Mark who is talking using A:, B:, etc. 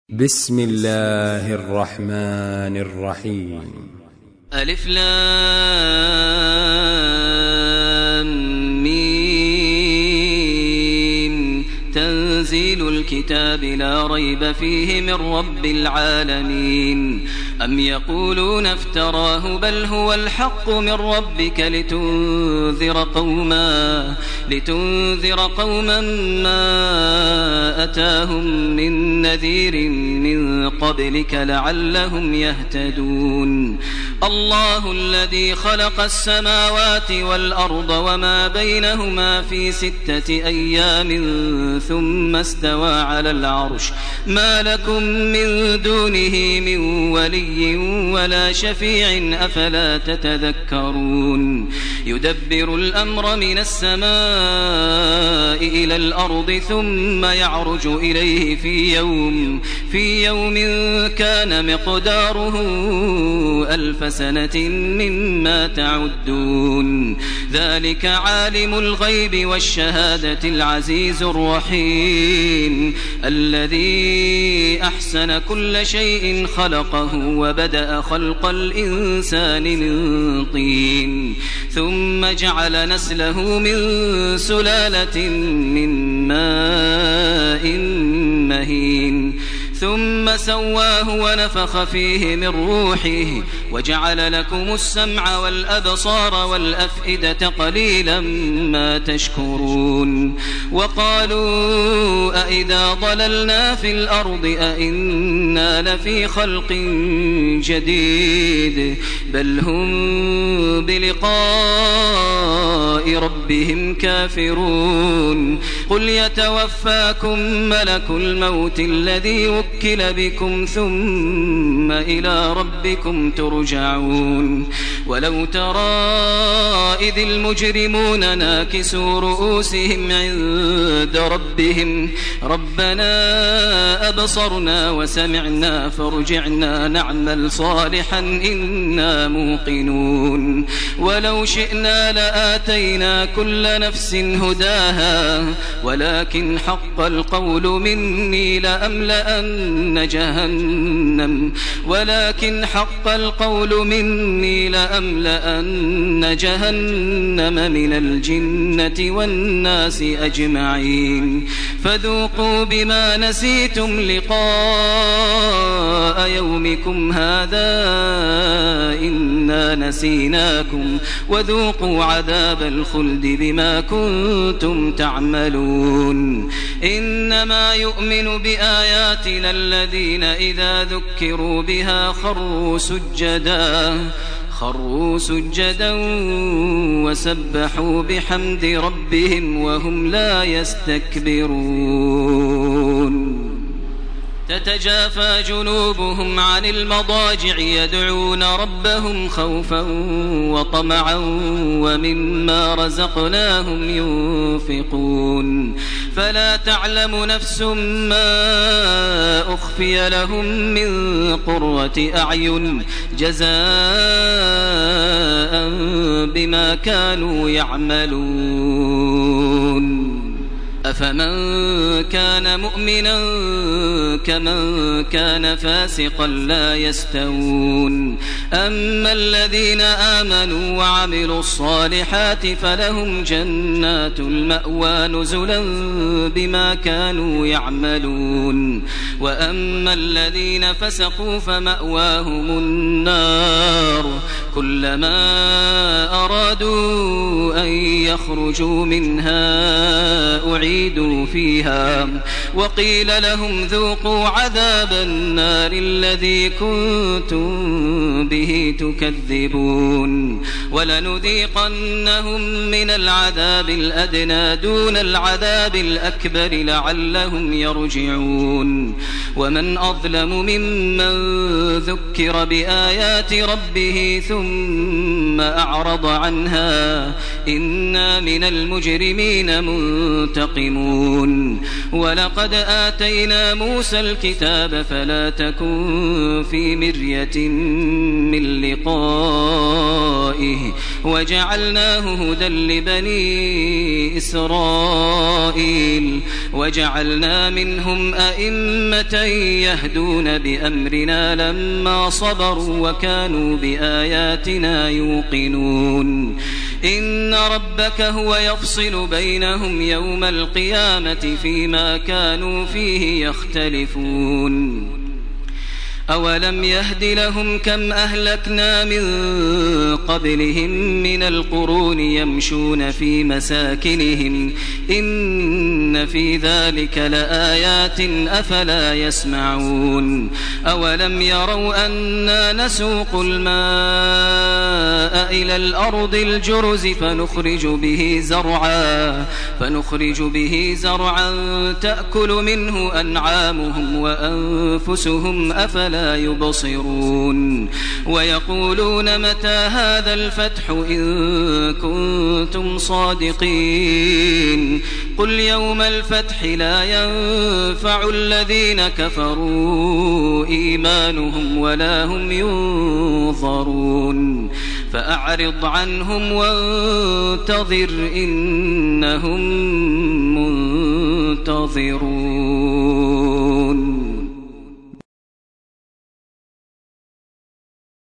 A: بسم الله الرحمن الرحيم. ألف لام ميم. تنزيل الكتاب لا ريب فيه من رب العالمين. أم يقولون افتراه بل هو الحق من ربك لتنذر قوما ما أتاهم من نذير من قبلك لعلهم يهتدون. الله الذي خلق السماوات والأرض وما بينهما في 6 أيام ثم استوى على العرش ما لكم من دونه من ولي ولا شفيع أفلا تتذكرون. يدبر الأمر من السماء إلى الأرض ثم يعرج إليه في يوم كان مقداره 1000 سنة مما تعدون. ذلك عالم الغيب والشهادة العزيز الرحيم الذي أحسن كل شيء خلقه وبدأ خلق الإنسان من طين ثم جعل نسله من سلالة من ماء مهين ثم سواه ونفخ فيه من روحه وجعل لكم السمع والأبصار والأفئدة قليلا ما تشكرون. وقالوا أئذا ضللنا في الأرض أئنا لفي خلق جديد بل هم بلقاء ربهم كافرون. قل يتوفاكم ملك الموت الذي وكل بكم ثم إلى ربكم ترجعون. ولو ترى إذ المجرمون ناكسوا رؤوسهم عند ربهم ربنا أبصرنا وسمعنا فارجعنا نعمل صالحا إنا موقنون. ولو شئنا لآتينا كل نفس هداها ولكن حق القول مني لأملأن جهنم من الجنة والناس أجمعين. فذوقوا بما نسيتم لقاء يومكم هذا إنا نسيناكم وذوقوا عذاب الخلد بما كنتم تعملون. إنما يؤمن بآياتنا الذين إذا ذكروا بها خروا سجدا وسبحوا بحمد ربهم وهم لا يستكبرون. تتجافى جنوبهم عن المضاجع يدعون ربهم خوفا وطمعا ومما رزقناهم ينفقون. فلا تعلم نفس ما أخفي لهم من قرة أعين جزاء بما كانوا يعملون. أفمن كان مؤمنا كمن كان فاسقا لا يستوون. أما الذين آمنوا وعملوا الصالحات فلهم جنات المأوى نزلا بما كانوا يعملون. وأما الذين فسقوا فمأواهم النار كلما أرادوا أن يخرجوا منها أعيدوا فيها وقيل لهم ذوقوا عذاب النار الذي كنتم به تكذبون. ولنذيقنهم من العذاب الأدنى دون العذاب الأكبر لعلهم يرجعون. ومن أظلم ممن ذكر بآيات ربه ثم ثم أعرض عنها إنا من المجرمين منتقمون ولقد آتينا موسى الكتاب فلا تكن في مرية من لقائه وجعلناه هدى لبني إسرائيل وجعلنا منهم أئمة يهدون بأمرنا لما صبروا وكانوا بآياتنا يوقنون إن ربك هو يفصل بينهم يوم القيامة فيما كانوا فيه يختلفون أولم يهد لهم كم أهلكنا من قبلهم من القرون يمشون في مساكنهم إن في ذلك لآيات أفلا يسمعون أولم يروا أنا نسوق الماء إلى الأرض الجرز فنخرج به زرعا تأكل منه أنعامهم وأنفسهم أفلا يبصرون ويقولون متى هذا الفتح إن كنتم صادقين قل يوم الفتح لا ينفع الذين كفروا إيمانهم ولا هم ينظرون فأعرض عنهم وانتظر إنهم منتظرون